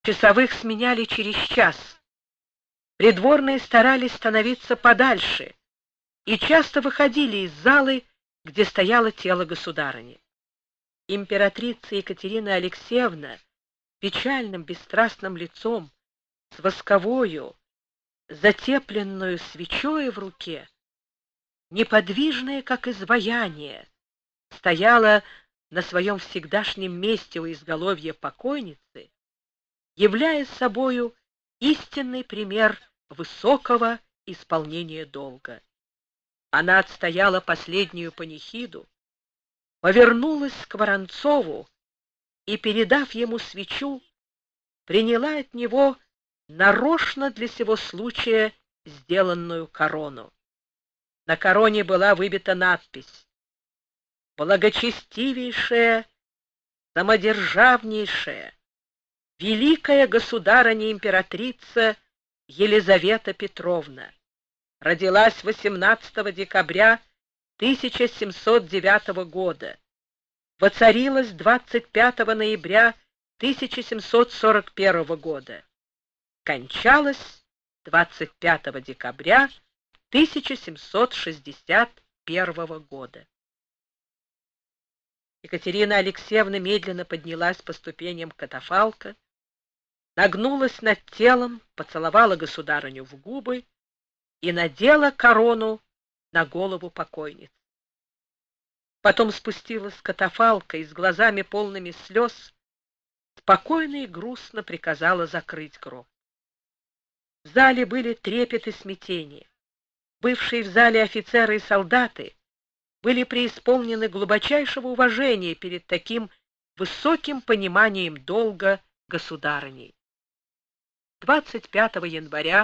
Часовых сменяли через час. Придворные старались становиться подальше и часто выходили из залы, где стояло тело государыни. Императрица Екатерина Алексеевна печальным бесстрастным лицом, с восковою, затепленную свечой в руке, неподвижная, как изваяние, стояла на своем всегдашнем месте у изголовья покойницы, являя собою истинный пример высокого исполнения долга. Она отстояла последнюю панихиду, повернулась к Воронцову и, передав ему свечу, приняла от него нарочно для сего случая сделанную корону. На короне была выбита надпись: «Благочестивейшая, самодержавнейшая, великая государыня-императрица Елизавета Петровна родилась 18 декабря 1709 года, воцарилась 25 ноября 1741 года, кончалась 25 декабря 1761 года». Екатерина Алексеевна медленно поднялась по ступеням катафалка, нагнулась над телом, поцеловала государыню в губы и надела корону на голову покойницы. Потом спустилась с катафалка и с глазами полными слез спокойно и грустно приказала закрыть гроб. В зале были трепет и смятение. Бывшие в зале офицеры и солдаты были преисполнены глубочайшего уважения перед таким высоким пониманием долга государыней. 25 января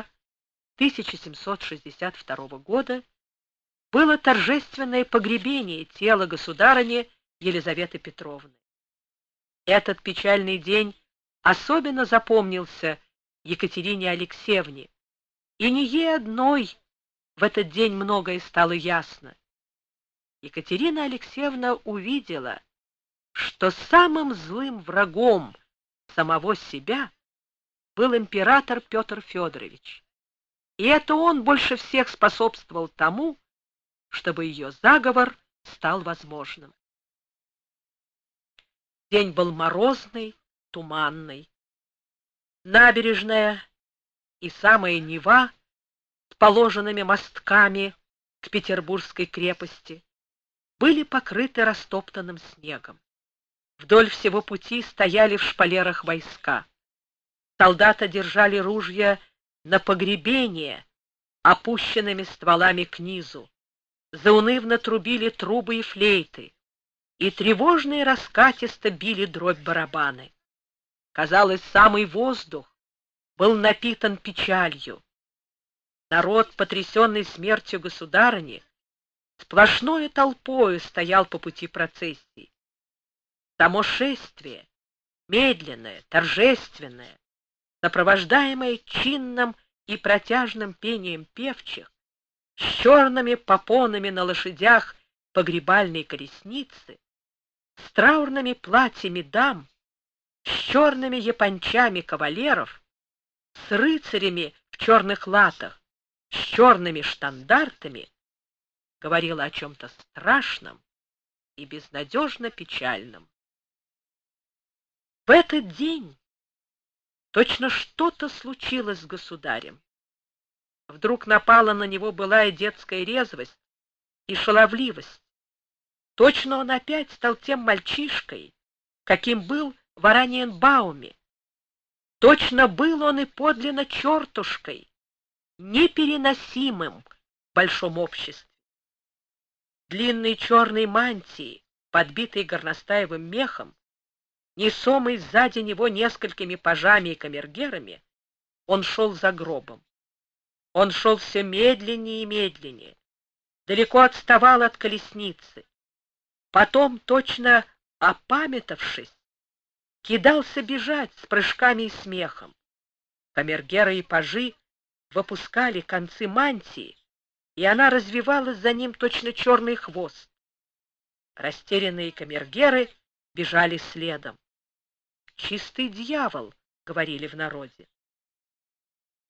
1762 года было торжественное погребение тела государыни Елизаветы Петровны. Этот печальный день особенно запомнился Екатерине Алексеевне, и не ей одной в этот день многое стало ясно. Екатерина Алексеевна увидела, что самым злым врагом самого себя был император Петр Федорович, и это он больше всех способствовал тому, чтобы ее заговор стал возможным. День был морозный, туманный. Набережная и самая Нева с положенными мостками к Петербургской крепости были покрыты растоптанным снегом. Вдоль всего пути стояли в шпалерах войска. Солдаты держали ружья на погребение, опущенными стволами к низу. Заунывно трубили трубы и флейты, и тревожно и раскатисто били дробь барабаны. Казалось, самый воздух был напитан печалью. Народ, потрясенный смертью государыни, сплошною толпою стоял по пути процессии. Само шествие, медленное, торжественное, сопровождаемое чинным и протяжным пением певчих, с черными попонами на лошадях погребальной колесницы, с траурными платьями дам, с черными япончами кавалеров, с рыцарями в черных латах, с черными штандартами, говорила о чем-то страшном и безнадежно печальном. В этот день точно что-то случилось с государем. Вдруг напала на него былая детская резвость и шаловливость. Точно он опять стал тем мальчишкой, каким был в Ораниенбауме. Точно был он и подлинно чертушкой, непереносимым в большом обществе. Длинной черной мантии, подбитой горностаевым мехом, несомый сзади него несколькими пажами и камергерами, он шел за гробом. Он шел все медленнее и медленнее, далеко отставал от колесницы. Потом, точно опамятовавшись, кидался бежать с прыжками и смехом. Камергеры и пажи выпускали концы мантии, и она развивалась за ним точно черный хвост. Растерянные камергеры бежали следом. Чистый дьявол говорили в народе.